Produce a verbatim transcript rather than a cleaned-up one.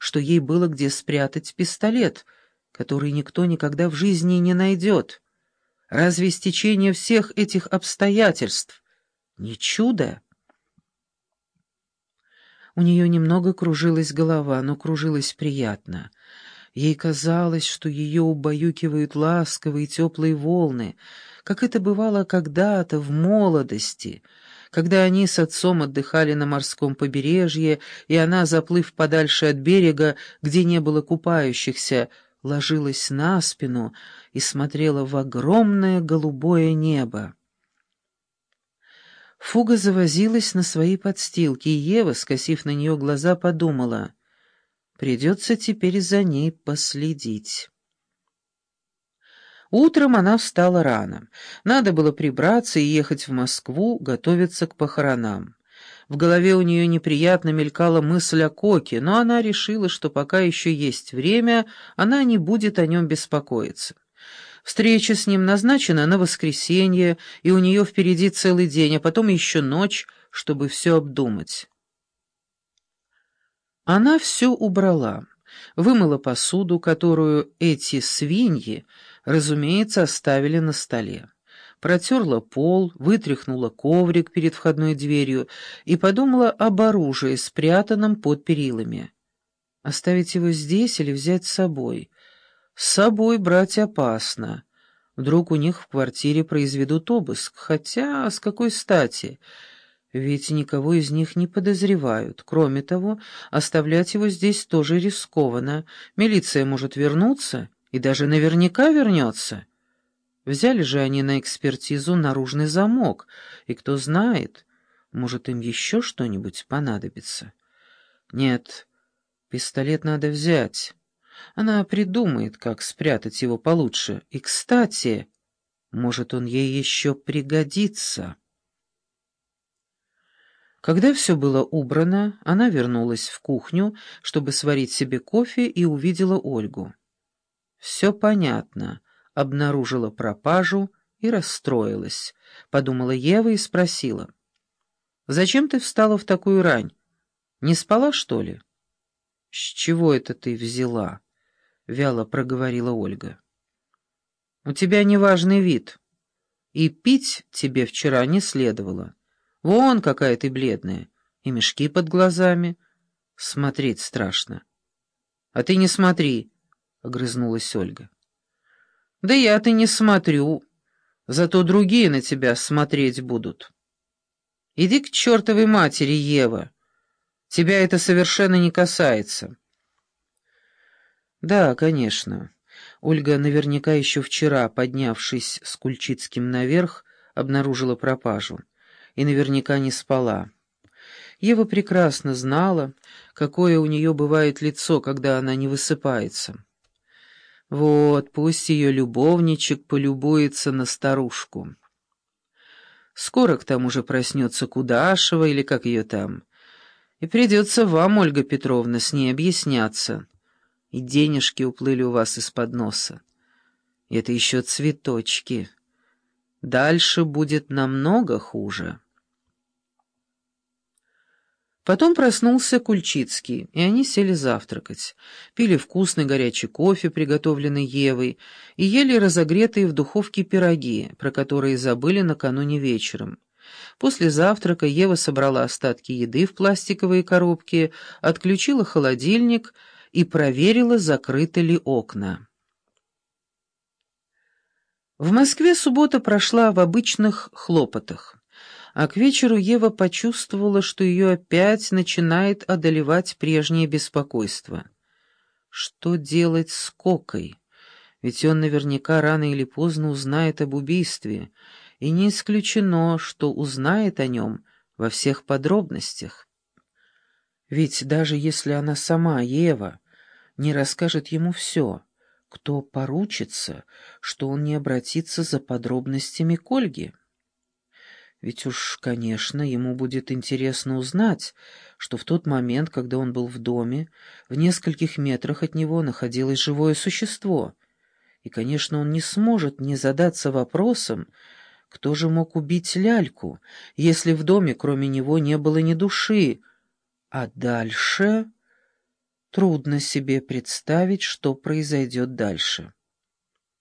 что ей было где спрятать пистолет, который никто никогда в жизни не найдет. Разве стечение всех этих обстоятельств не чудо? У нее немного кружилась голова, но кружилась приятно. Ей казалось, что ее убаюкивают ласковые теплые волны, как это бывало когда-то в молодости, когда они с отцом отдыхали на морском побережье, и она, заплыв подальше от берега, где не было купающихся, ложилась на спину и смотрела в огромное голубое небо. Фуга завозилась на своей подстилке, и Ева, скосив на нее глаза, подумала: придется теперь за ней последить. Утром она встала рано. Надо было прибраться и ехать в Москву, готовиться к похоронам. В голове у нее неприятно мелькала мысль о Коке, но она решила, что пока еще есть время, она не будет о нем беспокоиться. Встреча с ним назначена на воскресенье, и у нее впереди целый день, а потом еще ночь, чтобы все обдумать. Она все убрала, вымыла посуду, которую эти свиньи, разумеется, оставили на столе, протерла пол, вытряхнула коврик перед входной дверью и подумала об оружии, спрятанном под перилами. Оставить его здесь или взять с собой? С собой брать опасно. Вдруг у них в квартире произведут обыск, хотя с какой стати? Ведь никого из них не подозревают. Кроме того, оставлять его здесь тоже рискованно. Милиция может вернуться, и даже наверняка вернется. Взяли же они на экспертизу наружный замок, и кто знает, может, им еще что-нибудь понадобится. Нет, пистолет надо взять. Она придумает, как спрятать его получше. И, кстати, может, он ей еще пригодится. Когда все было убрано, она вернулась в кухню, чтобы сварить себе кофе, и увидела Ольгу. «Все понятно», — обнаружила пропажу и расстроилась, подумала Ева и спросила: «Зачем ты встала в такую рань? Не спала, что ли?» «С чего это ты взяла?» — вяло проговорила Ольга. «У тебя неважный вид, и пить тебе вчера не следовало. Вон какая ты бледная, и мешки под глазами. Смотреть страшно». «А ты не смотри», — огрызнулась Ольга. «Да я-то не смотрю, зато другие на тебя смотреть будут. Иди к чертовой матери, Ева, тебя это совершенно не касается». «Да, конечно». Ольга наверняка еще вчера, поднявшись с Кульчицким наверх, обнаружила пропажу. И наверняка не спала. Ева прекрасно знала, какое у нее бывает лицо, когда она не высыпается. Вот, пусть ее любовничек полюбуется на старушку. Скоро к тому же проснется Кудашева, или как ее там, и придется вам, Ольга Петровна, с ней объясняться. И денежки уплыли у вас из-под носа. И это еще цветочки. Дальше будет намного хуже. Потом проснулся Кульчицкий, и они сели завтракать, пили вкусный горячий кофе, приготовленный Евой, и ели разогретые в духовке пироги, про которые забыли накануне вечером. После завтрака Ева собрала остатки еды в пластиковые коробки, отключила холодильник и проверила, закрыты ли окна. В Москве суббота прошла в обычных хлопотах, а к вечеру Ева почувствовала, что ее опять начинает одолевать прежнее беспокойство. Что делать с Кокой? Ведь он наверняка рано или поздно узнает об убийстве, и не исключено, что узнает о нем во всех подробностях. Ведь даже если она сама, Ева, не расскажет ему все, кто поручится, что он не обратится за подробностями к Ольге? Ведь уж, конечно, ему будет интересно узнать, что в тот момент, когда он был в доме, в нескольких метрах от него находилось живое существо. И, конечно, он не сможет не задаться вопросом, кто же мог убить Ляльку, если в доме кроме него не было ни души. А дальше... Трудно себе представить, что произойдет дальше.